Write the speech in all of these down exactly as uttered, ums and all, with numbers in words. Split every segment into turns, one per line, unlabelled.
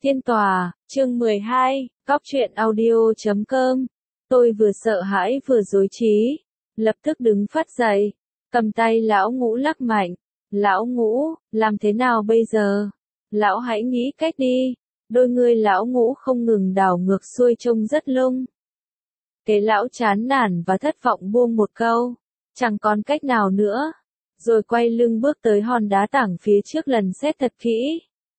Thiên tòa, chương mười hai, cóc truyện audio chấm com. Tôi vừa sợ hãi vừa rối trí, lập tức đứng phát dậy, cầm tay lão Ngũ lắc mạnh. Lão Ngũ, làm thế nào bây giờ? Lão hãy nghĩ cách đi. Đôi người lão Ngũ không ngừng đảo ngược xuôi trông rất lung. Kế lão chán nản và thất vọng buông một câu, chẳng còn cách nào nữa, rồi quay lưng bước tới hòn đá tảng phía trước lần xét thật kỹ.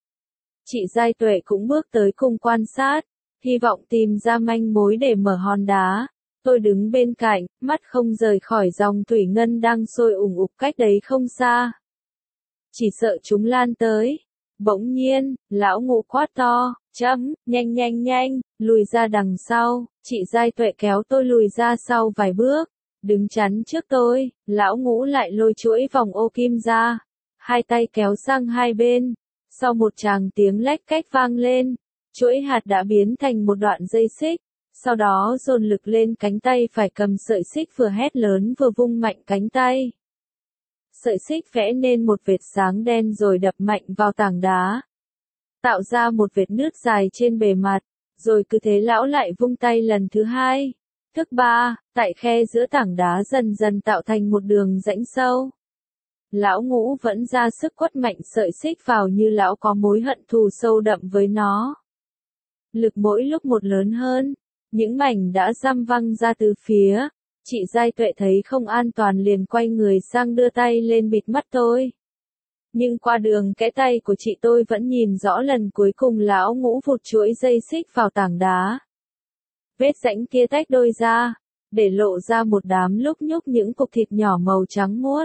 Chị Giai Tuệ cũng bước tới cùng quan sát, hy vọng tìm ra manh mối để mở hòn đá. Tôi đứng bên cạnh, mắt không rời khỏi dòng thủy ngân đang sôi ủng ục cách đấy không xa. Chỉ sợ chúng lan tới. Bỗng nhiên, lão Ngũ quát to, chấm, nhanh nhanh nhanh, lùi ra đằng sau. Chị Giai Tuệ kéo tôi lùi ra sau vài bước, đứng chắn trước tôi. Lão Ngũ lại lôi chuỗi vòng ô kim ra, hai tay kéo sang hai bên. Sau một tràng tiếng lách cách vang lên, chuỗi hạt đã biến thành một đoạn dây xích, sau đó dồn lực lên cánh tay phải cầm sợi xích, vừa hét lớn vừa vung mạnh cánh tay. Sợi xích vẽ nên một vệt sáng đen rồi đập mạnh vào tảng đá, tạo ra một vệt nứt dài trên bề mặt, rồi cứ thế lão lại vung tay lần thứ hai, thứ ba, tại khe giữa tảng đá dần dần tạo thành một đường rãnh sâu. Lão Ngũ vẫn ra sức quất mạnh sợi xích vào như lão có mối hận thù sâu đậm với nó. Lực mỗi lúc một lớn hơn, những mảnh đã giam văng ra từ phía. Chị Giai Tuệ thấy không an toàn liền quay người sang đưa tay lên bịt mắt tôi. Nhưng qua đường kẽ tay của chị tôi vẫn nhìn rõ lần cuối cùng lão Ngũ vụt chuỗi dây xích vào tảng đá. Vết rãnh kia tách đôi ra, để lộ ra một đám lúc nhúc những cục thịt nhỏ màu trắng muốt.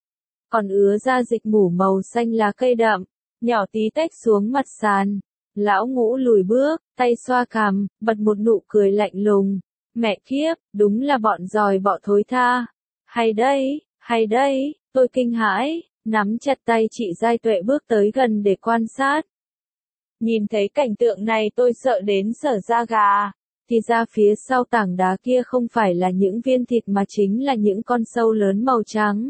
Còn ứa ra dịch mủ màu xanh lá cây đậm, nhỏ tí tách xuống mặt sàn. Lão Ngũ lùi bước, tay xoa cằm, bật một nụ cười lạnh lùng. Mẹ kiếp, đúng là bọn giòi bọ thối tha. Hay đấy, hay đấy, tôi kinh hãi, nắm chặt tay chị Giai Tuệ bước tới gần để quan sát. Nhìn thấy cảnh tượng này tôi sợ đến sởn da gà. Thì ra phía sau tảng đá kia không phải là những viên thịt mà chính là những con sâu lớn màu trắng.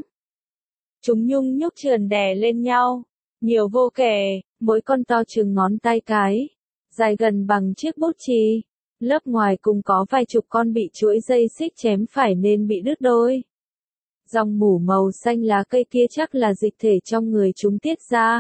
Chúng nhung nhúc trườn đè lên nhau, nhiều vô kể, mỗi con to chừng ngón tay cái, dài gần bằng chiếc bút chì. Lớp ngoài cùng có vài chục con bị chuỗi dây xích chém phải nên bị đứt đôi. Dòng mủ màu xanh lá cây kia chắc là dịch thể trong người chúng tiết ra.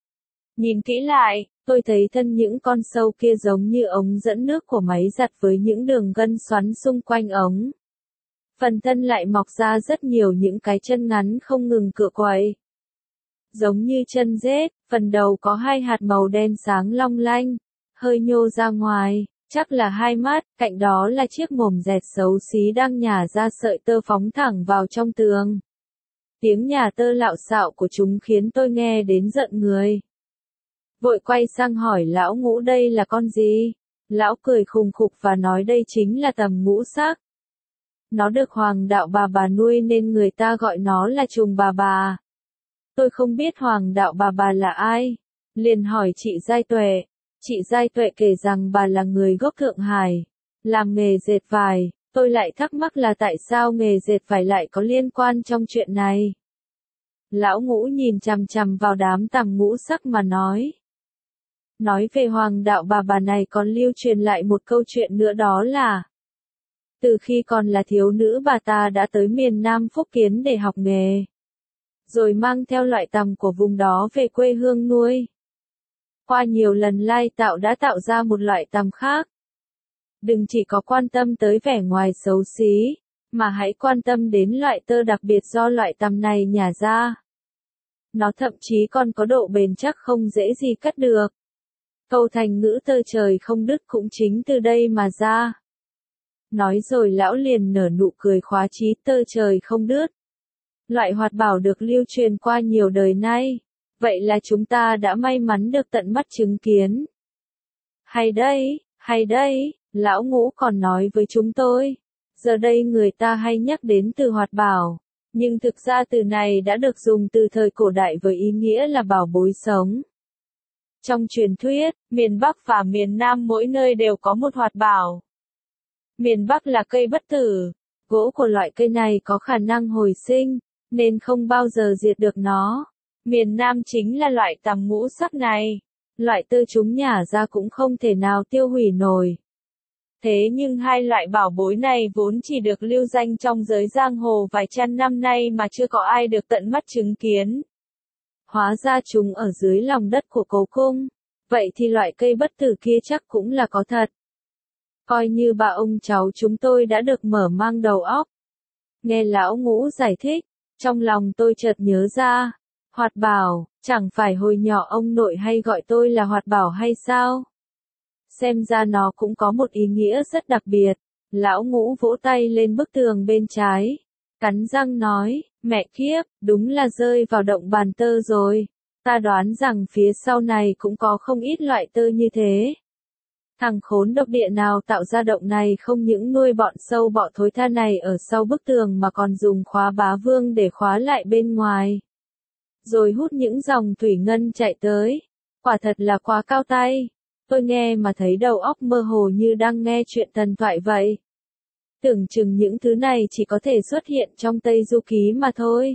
Nhìn kỹ lại, tôi thấy thân những con sâu kia giống như ống dẫn nước của máy giặt với những đường gân xoắn xung quanh ống. Phần thân lại mọc ra rất nhiều những cái chân ngắn không ngừng cựa quậy. Giống như chân rết, phần đầu có hai hạt màu đen sáng long lanh, hơi nhô ra ngoài, chắc là hai mắt, cạnh đó là chiếc mồm dẹt xấu xí đang nhả ra sợi tơ phóng thẳng vào trong tường. Tiếng nhả tơ lạo xạo của chúng khiến tôi nghe đến giận người. Vội quay sang hỏi lão Ngũ đây là con gì? Lão cười khùng khục và nói đây chính là tầm ngũ sắc. Nó được Hoàng đạo bà bà nuôi nên người ta gọi nó là trùng bà bà. Tôi không biết Hoàng đạo bà bà là ai, liền hỏi chị Giai Tuệ. Chị Giai Tuệ kể rằng bà là người gốc Thượng Hải, làm nghề dệt vải. Tôi lại thắc mắc là tại sao nghề dệt vải lại có liên quan trong chuyện này. Lão Ngũ nhìn chằm chằm vào đám tằm ngũ sắc mà nói. Nói về Hoàng đạo bà bà này còn lưu truyền lại một câu chuyện nữa, đó là từ khi còn là thiếu nữ bà ta đã tới miền Nam Phúc Kiến để học nghề, rồi mang theo loại tằm của vùng đó về quê hương nuôi. Qua nhiều lần lai tạo đã tạo ra một loại tằm khác. Đừng chỉ có quan tâm tới vẻ ngoài xấu xí, mà hãy quan tâm đến loại tơ đặc biệt do loại tằm này nhả ra. Nó thậm chí còn có độ bền chắc không dễ gì cắt được. Câu thành ngữ tơ trời không đứt cũng chính từ đây mà ra. Nói rồi lão liền nở nụ cười khóa chí, tơ trời không đứt. Loại hoạt bảo được lưu truyền qua nhiều đời nay. Vậy là chúng ta đã may mắn được tận mắt chứng kiến. Hay đấy, hay đấy, lão Ngũ còn nói với chúng tôi. Giờ đây người ta hay nhắc đến từ hoạt bảo, nhưng thực ra từ này đã được dùng từ thời cổ đại với ý nghĩa là bảo bối sống. Trong truyền thuyết, miền Bắc và miền Nam mỗi nơi đều có một hoạt bảo. Miền Bắc là cây bất tử, gỗ của loại cây này có khả năng hồi sinh, nên không bao giờ diệt được nó. Miền Nam chính là loại tằm ngũ sắc này. loại tơ chúng nhả ra cũng không thể nào tiêu hủy nổi. Thế nhưng hai loại bảo bối này vốn chỉ được lưu danh trong giới giang hồ vài trăm năm nay mà chưa có ai được tận mắt chứng kiến. Hóa ra chúng ở dưới lòng đất của cố cung, vậy thì loại cây bất tử kia chắc cũng là có thật. Coi như bà ông cháu chúng tôi đã được mở mang đầu óc. Nghe lão Ngũ giải thích, trong lòng tôi chợt nhớ ra, Hoạt Bảo, chẳng phải hồi nhỏ ông nội hay gọi tôi là Hoạt Bảo hay sao? Xem ra nó cũng có một ý nghĩa rất đặc biệt. Lão Ngũ vỗ tay lên bức tường bên trái, cắn răng nói, mẹ kiếp, đúng là rơi vào động bàn tơ rồi. Ta đoán rằng phía sau này cũng có không ít loại tơ như thế. Thằng khốn độc địa nào tạo ra động này không những nuôi bọn sâu bọ thối tha này ở sau bức tường mà còn dùng khóa bá vương để khóa lại bên ngoài. Rồi hút những dòng thủy ngân chạy tới. Quả thật là quá cao tay. Tôi nghe mà thấy đầu óc mơ hồ như đang nghe chuyện thần thoại vậy. Tưởng chừng những thứ này chỉ có thể xuất hiện trong Tây Du Ký mà thôi.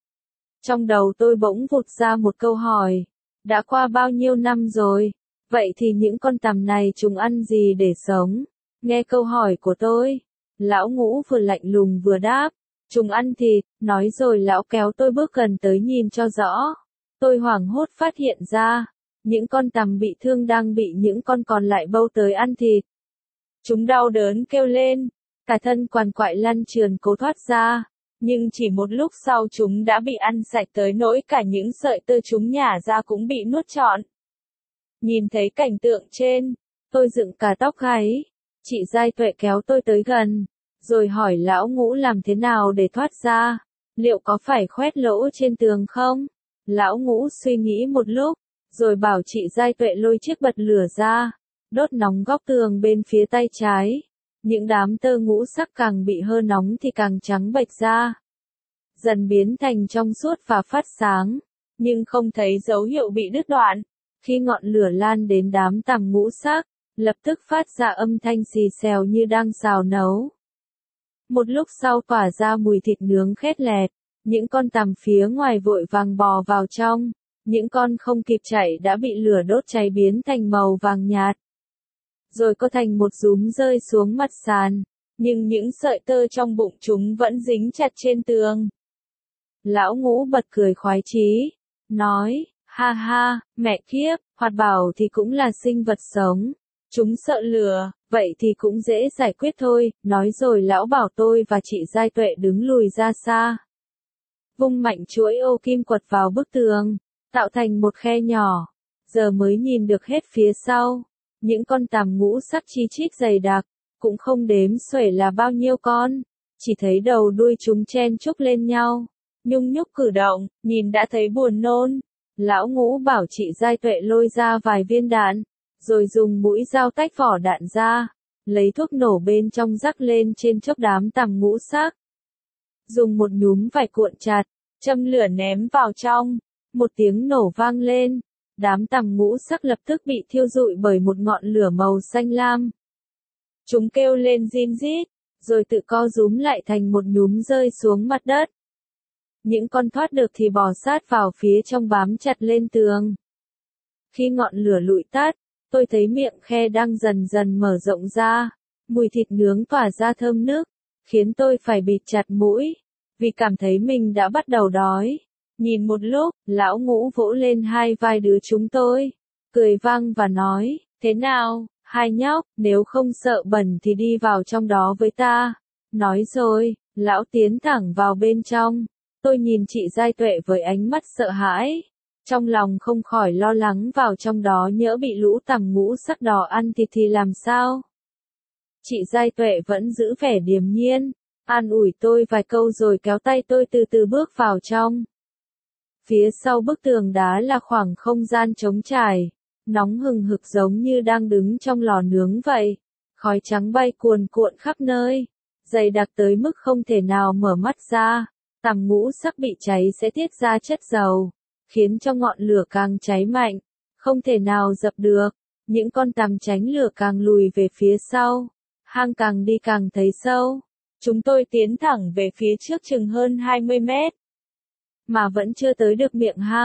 Trong đầu tôi bỗng vụt ra một câu hỏi. Đã qua bao nhiêu năm rồi? Vậy thì những con tằm này chúng ăn gì để sống? Nghe câu hỏi của tôi, lão Ngũ vừa lạnh lùng vừa đáp. Chúng ăn thịt, nói rồi lão kéo tôi bước gần tới nhìn cho rõ. Tôi hoảng hốt phát hiện ra, những con tằm bị thương đang bị những con còn lại bâu tới ăn thịt. Chúng đau đớn kêu lên, cả thân quằn quại lăn trườn cố thoát ra, nhưng chỉ một lúc sau chúng đã bị ăn sạch tới nỗi cả những sợi tơ chúng nhả ra cũng bị nuốt trọn. Nhìn thấy cảnh tượng trên, tôi dựng cả tóc gáy. Chị Giai Tuệ kéo tôi tới gần, rồi hỏi lão Ngũ làm thế nào để thoát ra, liệu có phải khoét lỗ trên tường không? Lão Ngũ suy nghĩ một lúc, rồi bảo chị Giai Tuệ lôi chiếc bật lửa ra, đốt nóng góc tường bên phía tay trái. Những đám tơ ngũ sắc càng bị hơ nóng thì càng trắng bệch ra, dần biến thành trong suốt và phát sáng, nhưng không thấy dấu hiệu bị đứt đoạn. Khi ngọn lửa lan đến đám tằm ngũ sắc, lập tức phát ra âm thanh xì xèo như đang xào nấu. Một lúc sau tỏa ra mùi thịt nướng khét lẹt, những con tằm phía ngoài vội vàng bò vào trong, những con không kịp chạy đã bị lửa đốt cháy biến thành màu vàng nhạt. Rồi có thành một dúm rơi xuống mặt sàn, nhưng những sợi tơ trong bụng chúng vẫn dính chặt trên tường. Lão Ngũ bật cười khoái chí, nói, ha ha, mẹ kiếp, Hoạt Bảo thì cũng là sinh vật sống. Chúng sợ lửa, vậy thì cũng dễ giải quyết thôi, nói rồi lão bảo tôi và chị Giai Tuệ đứng lùi ra xa. Vung mạnh chuỗi ô kim quật vào bức tường, tạo thành một khe nhỏ, giờ mới nhìn được hết phía sau. Những con tằm ngũ sắc chi chít dày đặc, cũng không đếm xuể là bao nhiêu con, chỉ thấy đầu đuôi chúng chen chúc lên nhau, nhung nhúc cử động, nhìn đã thấy buồn nôn. Lão Ngũ bảo chị Giai Tuệ lôi ra vài viên đạn, rồi dùng mũi dao tách vỏ đạn ra, lấy thuốc nổ bên trong rắc lên trên chốc đám tằm ngũ sắc. Dùng một nhúm vải cuộn chặt, châm lửa ném vào trong, một tiếng nổ vang lên, đám tằm ngũ sắc lập tức bị thiêu rụi bởi một ngọn lửa màu xanh lam. Chúng kêu lên rin rít, rồi tự co rúm lại thành một nhúm rơi xuống mặt đất. Những con thoát được thì bò sát vào phía trong bám chặt lên tường. Khi ngọn lửa lụi tắt, tôi thấy miệng khe đang dần dần mở rộng ra, mùi thịt nướng tỏa ra thơm nức, khiến tôi phải bịt chặt mũi, vì cảm thấy mình đã bắt đầu đói. Nhìn một lúc, lão Ngũ vỗ lên hai vai đứa chúng tôi, cười vang và nói, thế nào, hai nhóc, nếu không sợ bẩn thì đi vào trong đó với ta. Nói rồi, lão tiến thẳng vào bên trong. Tôi nhìn chị Giai Tuệ với ánh mắt sợ hãi, trong lòng không khỏi lo lắng vào trong đó nhỡ bị lũ tằm ngũ sắc đỏ ăn thịt thì làm sao. Chị Giai Tuệ vẫn giữ vẻ điềm nhiên, an ủi tôi vài câu rồi kéo tay tôi từ từ bước vào trong. Phía sau bức tường đá là khoảng không gian trống trải, nóng hừng hực giống như đang đứng trong lò nướng vậy, khói trắng bay cuồn cuộn khắp nơi, dày đặc tới mức không thể nào mở mắt ra. Tằm ngũ sắc bị cháy sẽ tiết ra chất dầu, khiến cho ngọn lửa càng cháy mạnh, không thể nào dập được. Những con tằm tránh lửa càng lùi về phía sau, hang càng đi càng thấy sâu. Chúng tôi tiến thẳng về phía trước chừng hơn hai mươi mét, mà vẫn chưa tới được miệng hang.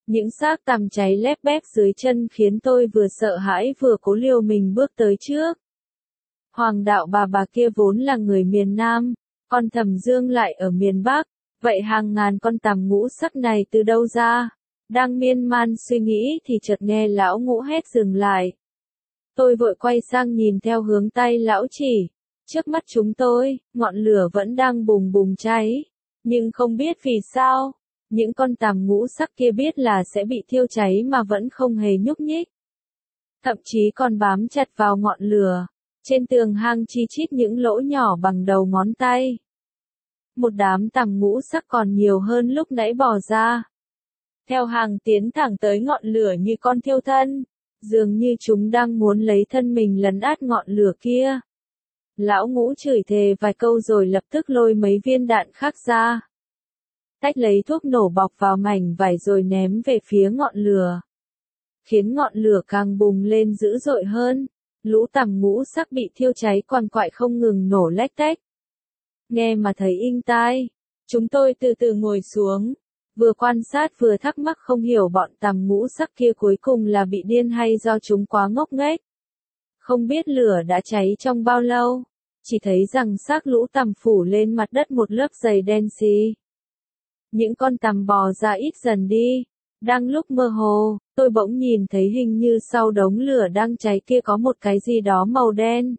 Những xác tằm cháy lép bép dưới chân khiến tôi vừa sợ hãi vừa cố liều mình bước tới trước. Hoàng đạo bà bà kia vốn là người miền Nam, còn Thẩm Dương lại ở miền Bắc, vậy hàng ngàn con tằm ngũ sắc này từ đâu ra? Đang miên man suy nghĩ thì chợt nghe lão Ngũ hét dừng lại. Tôi vội quay sang nhìn theo hướng tay lão chỉ. Trước mắt chúng tôi, ngọn lửa vẫn đang bùng bùng cháy. Nhưng không biết vì sao, những con tằm ngũ sắc kia biết là sẽ bị thiêu cháy mà vẫn không hề nhúc nhích. Thậm chí còn bám chặt vào ngọn lửa. Trên tường hang chi chít những lỗ nhỏ bằng đầu ngón tay. Một đám tằm ngũ sắc còn nhiều hơn lúc nãy bò ra. Theo hàng tiến thẳng tới ngọn lửa như con thiêu thân. Dường như chúng đang muốn lấy thân mình lấn át ngọn lửa kia. Lão Ngũ chửi thề vài câu rồi lập tức lôi mấy viên đạn khác ra. Tách lấy thuốc nổ bọc vào mảnh vải rồi ném về phía ngọn lửa. Khiến ngọn lửa càng bùng lên dữ dội hơn. Lũ tằm ngũ sắc bị thiêu cháy quằn quại không ngừng nổ lách tách. Nghe mà thấy inh tai. Chúng tôi từ từ ngồi xuống. Vừa quan sát vừa thắc mắc không hiểu bọn tằm ngũ sắc kia cuối cùng là bị điên hay do chúng quá ngốc nghếch. Không biết lửa đã cháy trong bao lâu. Chỉ thấy rằng xác lũ tằm phủ lên mặt đất một lớp dày đen xì. Những con tằm bò ra ít dần đi. Đang lúc mơ hồ, tôi bỗng nhìn thấy hình như sau đống lửa đang cháy kia có một cái gì đó màu đen.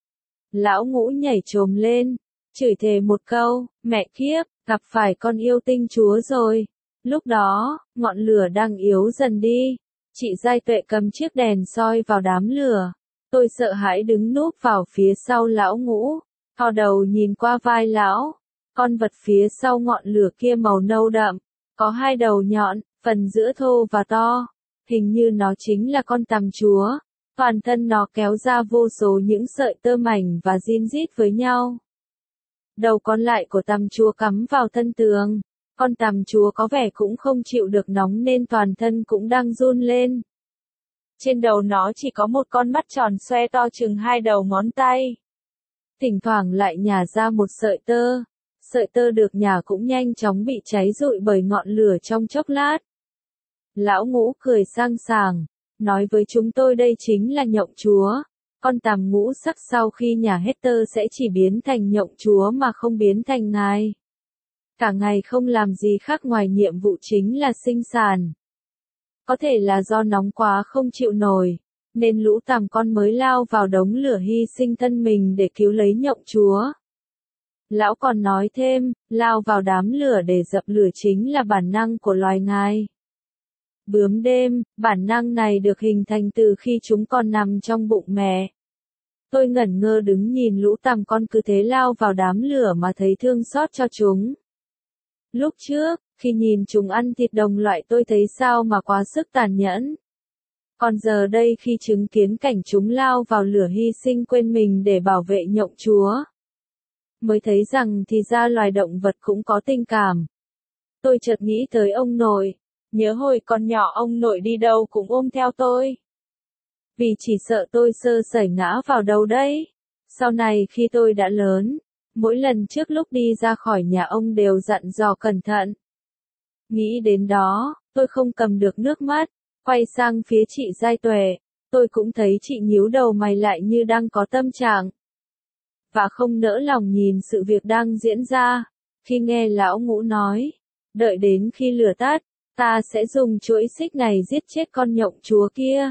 Lão Ngũ nhảy chồm lên, chửi thề một câu, mẹ kiếp, gặp phải con yêu tinh chúa rồi. Lúc đó, ngọn lửa đang yếu dần đi. Chị Giai Tuệ cầm chiếc đèn soi vào đám lửa. Tôi sợ hãi đứng núp vào phía sau lão Ngũ, thò đầu nhìn qua vai lão. Con vật phía sau ngọn lửa kia màu nâu đậm, có hai đầu nhọn, phần giữa thô và to. Hình như nó chính là con tằm chúa. Toàn thân nó kéo ra vô số những sợi tơ mảnh và rin rít với nhau. Đầu còn lại của tằm chúa cắm vào thân tường. Con tằm chúa có vẻ cũng không chịu được nóng nên toàn thân cũng đang run lên. Trên đầu nó chỉ có một con mắt tròn xoe to chừng hai đầu ngón tay. Thỉnh thoảng lại nhả ra một sợi tơ. Sợi tơ được nhả cũng nhanh chóng bị cháy rụi bởi ngọn lửa trong chốc lát. Lão Ngũ cười sang sảng, nói với chúng tôi đây chính là nhộng chúa. Con tằm ngũ sắc sau khi nhả hết tơ sẽ chỉ biến thành nhộng chúa mà không biến thành ngài. Cả ngày không làm gì khác ngoài nhiệm vụ chính là sinh sản. Có thể là do nóng quá không chịu nổi, nên lũ tằm con mới lao vào đống lửa hy sinh thân mình để cứu lấy nhộng chúa. Lão còn nói thêm, lao vào đám lửa để dập lửa chính là bản năng của loài ngài. Bướm đêm, bản năng này được hình thành từ khi chúng còn nằm trong bụng mẹ. Tôi ngẩn ngơ đứng nhìn lũ tằm con cứ thế lao vào đám lửa mà thấy thương xót cho chúng. Lúc trước, khi nhìn chúng ăn thịt đồng loại tôi thấy sao mà quá sức tàn nhẫn. Còn giờ đây khi chứng kiến cảnh chúng lao vào lửa hy sinh quên mình để bảo vệ nhộng chúa, mới thấy rằng thì ra loài động vật cũng có tình cảm. Tôi chợt nghĩ tới ông nội, nhớ hồi còn nhỏ ông nội đi đâu cũng ôm theo tôi. Vì chỉ sợ tôi sơ sẩy ngã vào đâu đấy. Sau này khi tôi đã lớn, mỗi lần trước lúc đi ra khỏi nhà ông đều dặn dò cẩn thận. Nghĩ đến đó, tôi không cầm được nước mắt, quay sang phía chị Giai Tuệ, tôi cũng thấy chị nhíu đầu mày lại như đang có tâm trạng. Và không nỡ lòng nhìn sự việc đang diễn ra, khi nghe lão Ngũ nói, đợi đến khi lửa tắt, ta sẽ dùng chuỗi xích này giết chết con nhộng chúa kia.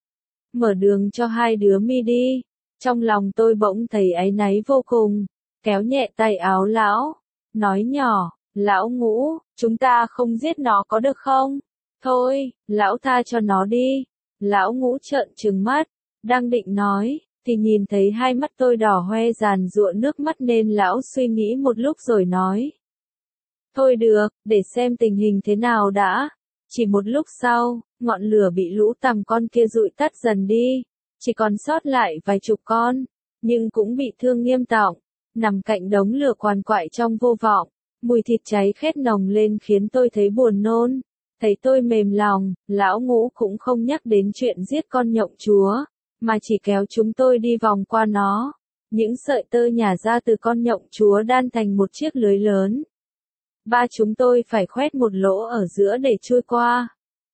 Mở đường cho hai đứa mi đi. Trong lòng tôi bỗng thấy áy náy vô cùng, kéo nhẹ tay áo lão, nói nhỏ, lão Ngũ, chúng ta không giết nó có được không? Thôi, lão tha cho nó đi. Lão Ngũ trợn trừng mắt, đang định nói, thì nhìn thấy hai mắt tôi đỏ hoe giàn giụa nước mắt nên lão suy nghĩ một lúc rồi nói. Thôi được, để xem tình hình thế nào đã. Chỉ một lúc sau, ngọn lửa bị lũ tằm con kia dụi tắt dần đi, chỉ còn sót lại vài chục con, nhưng cũng bị thương nghiêm trọng, nằm cạnh đống lửa quằn quại trong vô vọng. Mùi thịt cháy khét nồng lên khiến tôi thấy buồn nôn. Thấy tôi mềm lòng, lão Ngũ cũng không nhắc đến chuyện giết con nhộng chúa, mà chỉ kéo chúng tôi đi vòng qua nó. Những sợi tơ nhả ra từ con nhộng chúa đan thành một chiếc lưới lớn. Ba chúng tôi phải khoét một lỗ ở giữa để chui qua.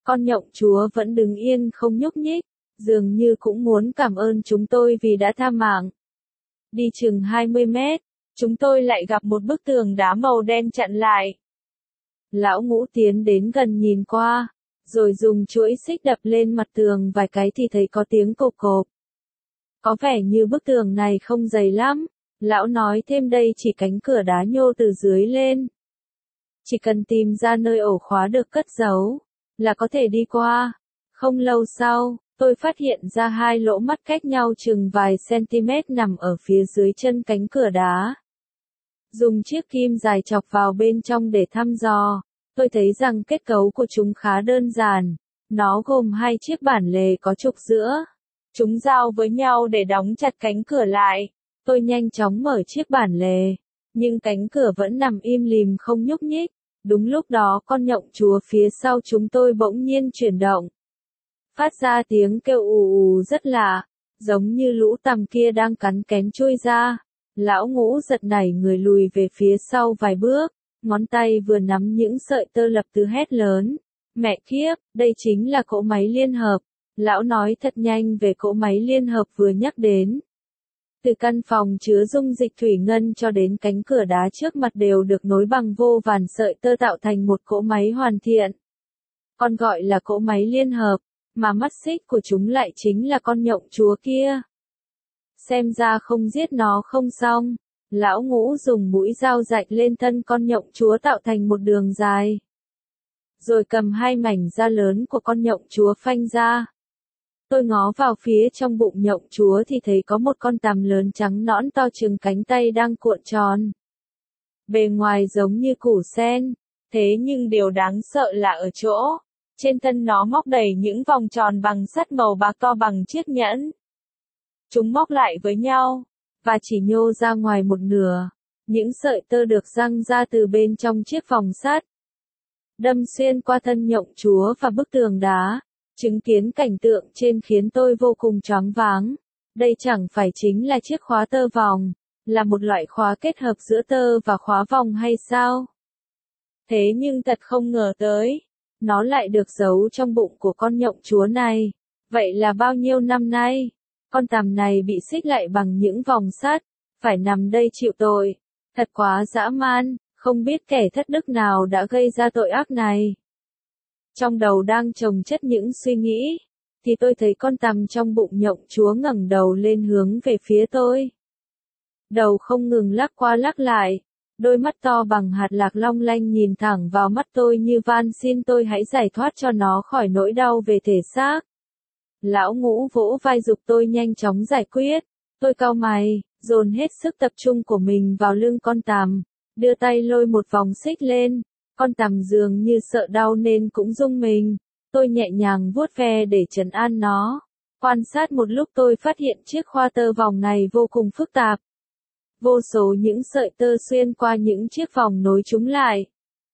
Con nhộng chúa vẫn đứng yên không nhúc nhích, dường như cũng muốn cảm ơn chúng tôi vì đã tha mạng. Đi chừng hai mươi mét, chúng tôi lại gặp một bức tường đá màu đen chặn lại. Lão Ngũ tiến đến gần nhìn qua, rồi dùng chuỗi xích đập lên mặt tường vài cái thì thấy có tiếng cộp cộp. Có vẻ như bức tường này không dày lắm, lão nói thêm đây chỉ cánh cửa đá nhô từ dưới lên. Chỉ cần tìm ra nơi ổ khóa được cất giấu, là có thể đi qua. Không lâu sau, tôi phát hiện ra hai lỗ mắt cách nhau chừng vài centimet nằm ở phía dưới chân cánh cửa đá. Dùng chiếc kim dài chọc vào bên trong để thăm dò, tôi thấy rằng kết cấu của chúng khá đơn giản. Nó gồm hai chiếc bản lề có trục giữa. Chúng giao với nhau để đóng chặt cánh cửa lại. Tôi nhanh chóng mở chiếc bản lề, nhưng cánh cửa vẫn nằm im lìm không nhúc nhích. Đúng lúc đó con nhộng chúa phía sau chúng tôi bỗng nhiên chuyển động. Phát ra tiếng kêu ù ù rất lạ, giống như lũ tằm kia đang cắn kén chui ra. Lão Ngũ giật nảy người lùi về phía sau vài bước, ngón tay vừa nắm những sợi tơ lập tức hét lớn. Mẹ kiếp, đây chính là cỗ máy liên hợp. Lão nói thật nhanh về cỗ máy liên hợp vừa nhắc đến. Từ căn phòng chứa dung dịch thủy ngân cho đến cánh cửa đá trước mặt đều được nối bằng vô vàn sợi tơ tạo thành một cỗ máy hoàn thiện. Còn gọi là cỗ máy liên hợp, mà mắt xích của chúng lại chính là con nhộng chúa kia. Xem ra không giết nó không xong, Lão Ngũ dùng mũi dao rạch lên thân con nhộng chúa tạo thành một đường dài. Rồi cầm hai mảnh da lớn của con nhộng chúa phanh ra. Tôi ngó vào phía trong bụng nhộng chúa thì thấy có một con tằm lớn trắng nõn to chừng cánh tay đang cuộn tròn. Bề ngoài giống như củ sen, thế nhưng điều đáng sợ là ở chỗ, trên thân nó móc đầy những vòng tròn bằng sắt màu bạc to bằng chiếc nhẫn. Chúng móc lại với nhau, và chỉ nhô ra ngoài một nửa. Những sợi tơ được giăng ra từ bên trong chiếc vòng sắt, đâm xuyên qua thân nhộng chúa và bức tường đá. Chứng kiến cảnh tượng trên khiến tôi vô cùng choáng váng. Đây chẳng phải chính là chiếc khóa tơ vòng, là một loại khóa kết hợp giữa tơ và khóa vòng hay sao? Thế nhưng thật không ngờ tới, nó lại được giấu trong bụng của con nhộng chúa này. Vậy là bao nhiêu năm nay, con tằm này bị xích lại bằng những vòng sắt, phải nằm đây chịu tội. Thật quá dã man, không biết kẻ thất đức nào đã gây ra tội ác này. Trong đầu đang chồng chất những suy nghĩ, thì tôi thấy con tằm trong bụng nhộng chúa ngẩng đầu lên hướng về phía tôi. Đầu không ngừng lắc qua lắc lại, đôi mắt to bằng hạt lạc long lanh nhìn thẳng vào mắt tôi như van xin tôi hãy giải thoát cho nó khỏi nỗi đau về thể xác. Lão Ngũ vỗ vai giục tôi nhanh chóng giải quyết. Tôi cau mày, dồn hết sức tập trung của mình vào lưng con tằm, đưa tay lôi một vòng xích lên. Con tằm dường như sợ đau nên cũng rung mình. Tôi nhẹ nhàng vuốt ve để trấn an nó. Quan sát một lúc tôi phát hiện chiếc khoa tơ vòng này vô cùng phức tạp. Vô số những sợi tơ xuyên qua những chiếc vòng nối chúng lại,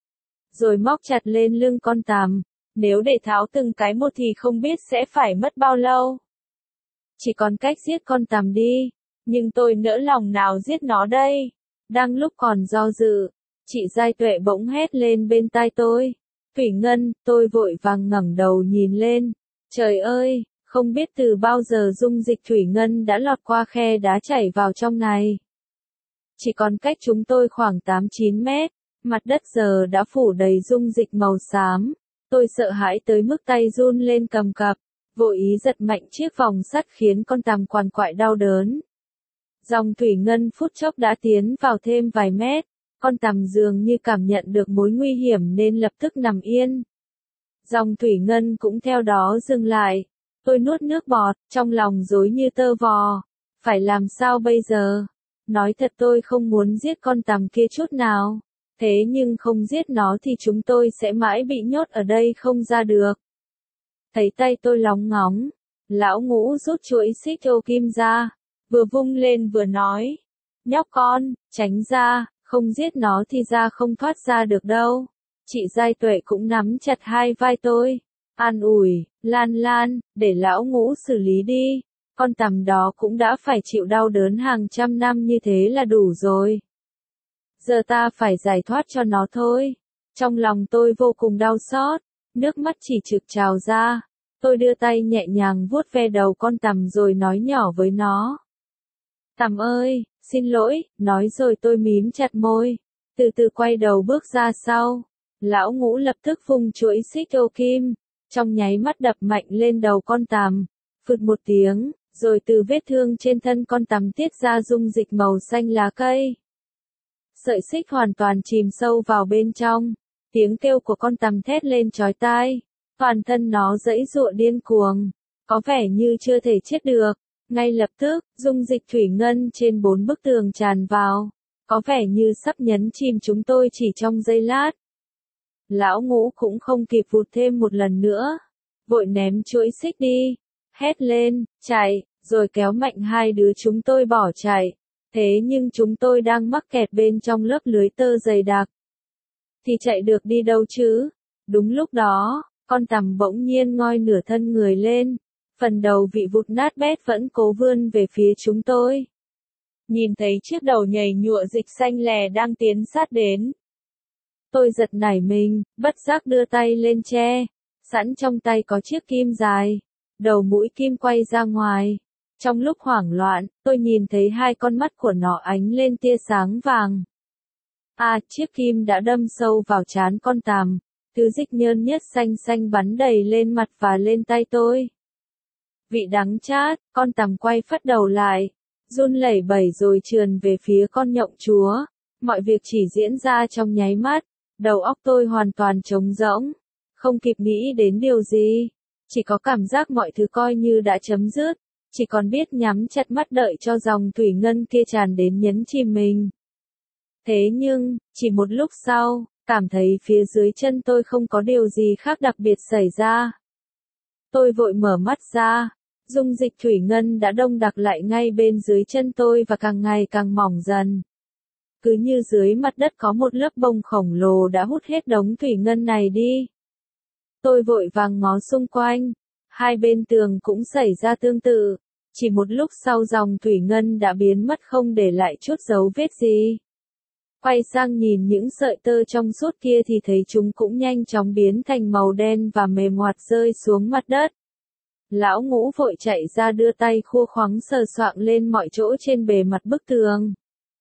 rồi móc chặt lên lưng con tằm. Nếu để tháo từng cái một thì không biết sẽ phải mất bao lâu. Chỉ còn cách giết con tằm đi. Nhưng tôi nỡ lòng nào giết nó đây. Đang lúc còn do dự, chị Giai Tuệ bỗng hét lên bên tai tôi. Thủy Ngân, tôi vội vàng ngẩng đầu nhìn lên. Trời ơi, không biết từ bao giờ dung dịch thủy ngân đã lọt qua khe đá chảy vào trong này. Chỉ còn cách chúng tôi khoảng tám chín mét, mặt đất giờ đã phủ đầy dung dịch màu xám. Tôi sợ hãi tới mức tay run lên cầm cập, vội ý giật mạnh chiếc vòng sắt khiến con tằm quằn quại đau đớn. Dòng thủy ngân phút chốc đã tiến vào thêm vài mét. Con tằm dường như cảm nhận được mối nguy hiểm nên lập tức nằm yên. Dòng thủy ngân cũng theo đó dừng lại. Tôi nuốt nước bọt, trong lòng rối như tơ vò. Phải làm sao bây giờ? Nói thật tôi không muốn giết con tằm kia chút nào. Thế nhưng không giết nó thì chúng tôi sẽ mãi bị nhốt ở đây không ra được. Thấy tay tôi lóng ngóng, Lão Ngũ rút chuỗi xích ô kim ra, vừa vung lên vừa nói. Nhóc con, tránh ra. Không giết nó thì ra không thoát ra được đâu. Chị Giai Tuệ cũng nắm chặt hai vai tôi. An ủi, Lan Lan, để Lão Ngũ xử lý đi. Con tằm đó cũng đã phải chịu đau đớn hàng trăm năm như thế là đủ rồi. Giờ ta phải giải thoát cho nó thôi. Trong lòng tôi vô cùng đau xót. nước mắt chỉ trực trào ra. Tôi đưa tay nhẹ nhàng vuốt ve đầu con tằm rồi nói nhỏ với nó. Tằm ơi, xin lỗi, nói rồi tôi mím chặt môi, từ từ quay đầu bước ra sau. Lão Ngũ lập tức vung chuỗi xích ô kim, trong nháy mắt đập mạnh lên đầu con tằm, phụt một tiếng, rồi từ vết thương trên thân con tằm tiết ra dung dịch màu xanh lá cây. Sợi xích hoàn toàn chìm sâu vào bên trong, tiếng kêu của con tằm thét lên chói tai, toàn thân nó giãy giụa điên cuồng, có vẻ như chưa thể chết được. Ngay lập tức, dung dịch thủy ngân trên bốn bức tường tràn vào, có vẻ như sắp nhấn chìm chúng tôi chỉ trong giây lát. Lão Ngũ cũng không kịp vụt thêm một lần nữa, vội ném chuỗi xích đi, hét lên, chạy, rồi kéo mạnh hai đứa chúng tôi bỏ chạy. Thế nhưng chúng tôi đang mắc kẹt bên trong lớp lưới tơ dày đặc. Thì chạy được đi đâu chứ? Đúng lúc đó, con tằm bỗng nhiên ngoi nửa thân người lên, phần đầu bị vụt nát bét vẫn cố vươn về phía chúng tôi. Nhìn thấy chiếc đầu nhầy nhụa dịch xanh lè đang tiến sát đến. Tôi giật nảy mình, bất giác đưa tay lên che, sẵn trong tay có chiếc kim dài, đầu mũi kim quay ra ngoài. Trong lúc hoảng loạn, tôi nhìn thấy hai con mắt của nó ánh lên tia sáng vàng. À, chiếc kim đã đâm sâu vào trán con tằm, thứ dịch nhơn nhất xanh xanh bắn đầy lên mặt và lên tay tôi. Vị đắng chát, con tằm quay phắt đầu lại, run lẩy bẩy rồi trườn về phía con nhộng chúa. Mọi việc chỉ diễn ra trong nháy mắt, đầu óc tôi hoàn toàn trống rỗng, không kịp nghĩ đến điều gì, chỉ có cảm giác mọi thứ coi như đã chấm dứt, chỉ còn biết nhắm chặt mắt đợi cho dòng thủy ngân kia tràn đến nhấn chìm mình. Thế nhưng, chỉ một lúc sau, cảm thấy phía dưới chân tôi không có điều gì khác đặc biệt xảy ra. Tôi vội mở mắt ra, dung dịch thủy ngân đã đông đặc lại ngay bên dưới chân tôi và càng ngày càng mỏng dần. Cứ như dưới mặt đất có một lớp bông khổng lồ đã hút hết đống thủy ngân này đi. Tôi vội vàng ngó xung quanh, hai bên tường cũng xảy ra tương tự, chỉ một lúc sau dòng thủy ngân đã biến mất không để lại chút dấu vết gì. Quay sang nhìn những sợi tơ trong suốt kia thì thấy chúng cũng nhanh chóng biến thành màu đen và mềm ngoặt rơi xuống mặt đất. Lão Ngũ vội chạy ra đưa tay khua khoắng sờ soạng lên mọi chỗ trên bề mặt bức tường.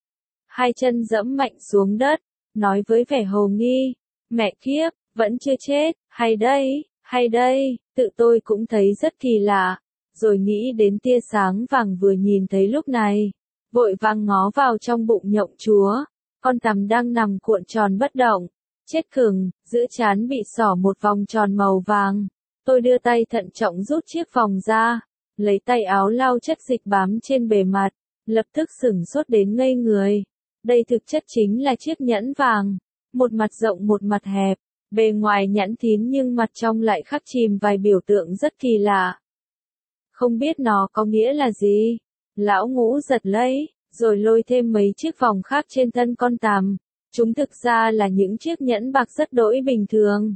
Hai chân dẫm mạnh xuống đất, nói với vẻ hồ nghi, mẹ kiếp, vẫn chưa chết, hay đây, hay đây, tự tôi cũng thấy rất kỳ lạ, rồi nghĩ đến tia sáng vàng vừa nhìn thấy lúc này, vội vàng ngó vào trong bụng nhộng chúa, con tằm đang nằm cuộn tròn bất động, chết khừng, giữa trán bị xỏ một vòng tròn màu vàng. Tôi đưa tay thận trọng rút chiếc vòng ra, lấy tay áo lau chất dịch bám trên bề mặt, lập tức sửng sốt đến ngây người. Đây thực chất chính là chiếc nhẫn vàng, một mặt rộng một mặt hẹp, bề ngoài nhẵn thín nhưng mặt trong lại khắc chìm vài biểu tượng rất kỳ lạ. Không biết nó có nghĩa là gì? Lão Ngũ giật lấy, rồi lôi thêm mấy chiếc vòng khác trên thân con tằm. Chúng thực ra là những chiếc nhẫn bạc rất đỗi bình thường.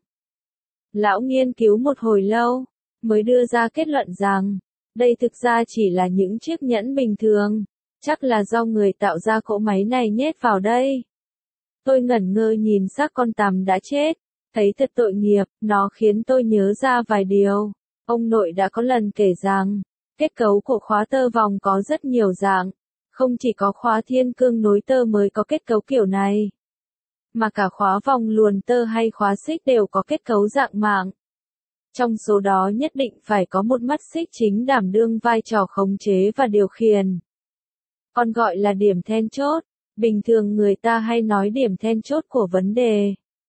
Lão nghiên cứu một hồi lâu, mới đưa ra kết luận rằng, đây thực ra chỉ là những chiếc nhẫn bình thường, chắc là do người tạo ra cỗ máy này nhét vào đây. Tôi ngẩn ngơ nhìn xác con tằm đã chết, thấy thật tội nghiệp, nó khiến tôi nhớ ra vài điều. Ông nội đã có lần kể rằng, kết cấu của khóa tơ vòng có rất nhiều dạng, không chỉ có khóa thiên cương nối tơ mới có kết cấu kiểu này, mà cả khóa vòng luồn tơ hay khóa xích đều có kết cấu dạng mạng. Trong số đó nhất định phải có một mắt xích chính đảm đương vai trò khống chế và điều khiển. Còn gọi là điểm then chốt, bình thường người ta hay nói điểm then chốt của vấn đề.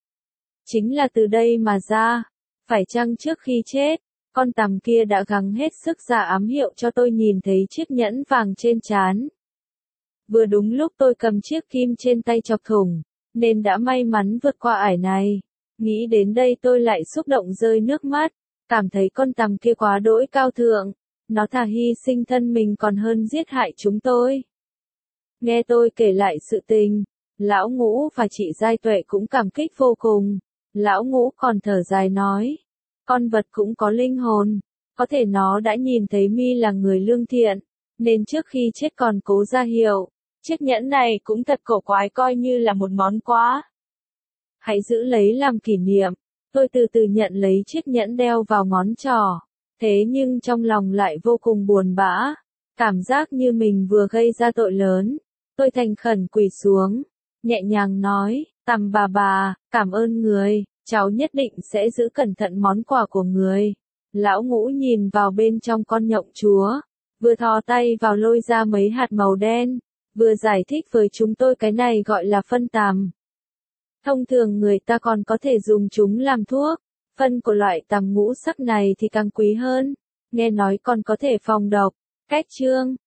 Chính là từ đây mà ra, phải chăng trước khi chết, con tằm kia đã gắng hết sức ra ám hiệu cho tôi nhìn thấy chiếc nhẫn vàng trên trán. Vừa đúng lúc tôi cầm chiếc kim trên tay chọc thủng, nên đã may mắn vượt qua ải này. Nghĩ đến đây tôi lại xúc động rơi nước mắt, cảm thấy con tằm kia quá đỗi cao thượng, nó thà hy sinh thân mình còn hơn giết hại chúng tôi. Nghe tôi kể lại sự tình, Lão Ngũ và chị Giai Tuệ cũng cảm kích vô cùng. Lão Ngũ còn thở dài nói, con vật cũng có linh hồn, có thể nó đã nhìn thấy mi là người lương thiện, nên trước khi chết còn cố ra hiệu. Chiếc nhẫn này cũng thật cổ quái, coi như là một món quà. Hãy giữ lấy làm kỷ niệm. Tôi từ từ nhận lấy chiếc nhẫn đeo vào ngón trỏ. Thế nhưng trong lòng lại vô cùng buồn bã. Cảm giác như mình vừa gây ra tội lớn. Tôi thành khẩn quỳ xuống. Nhẹ nhàng nói, Tằm bà bà, cảm ơn người. Cháu nhất định sẽ giữ cẩn thận món quà của người. Lão Ngũ nhìn vào bên trong con nhộng chúa. Vừa thò tay vào lôi ra mấy hạt màu đen. Vừa giải thích với chúng tôi cái này gọi là phân tằm. Thông thường người ta còn có thể dùng chúng làm thuốc. Phân của loại tằm ngũ sắc này thì càng quý hơn. Nghe nói còn có thể phòng độc. Cách chương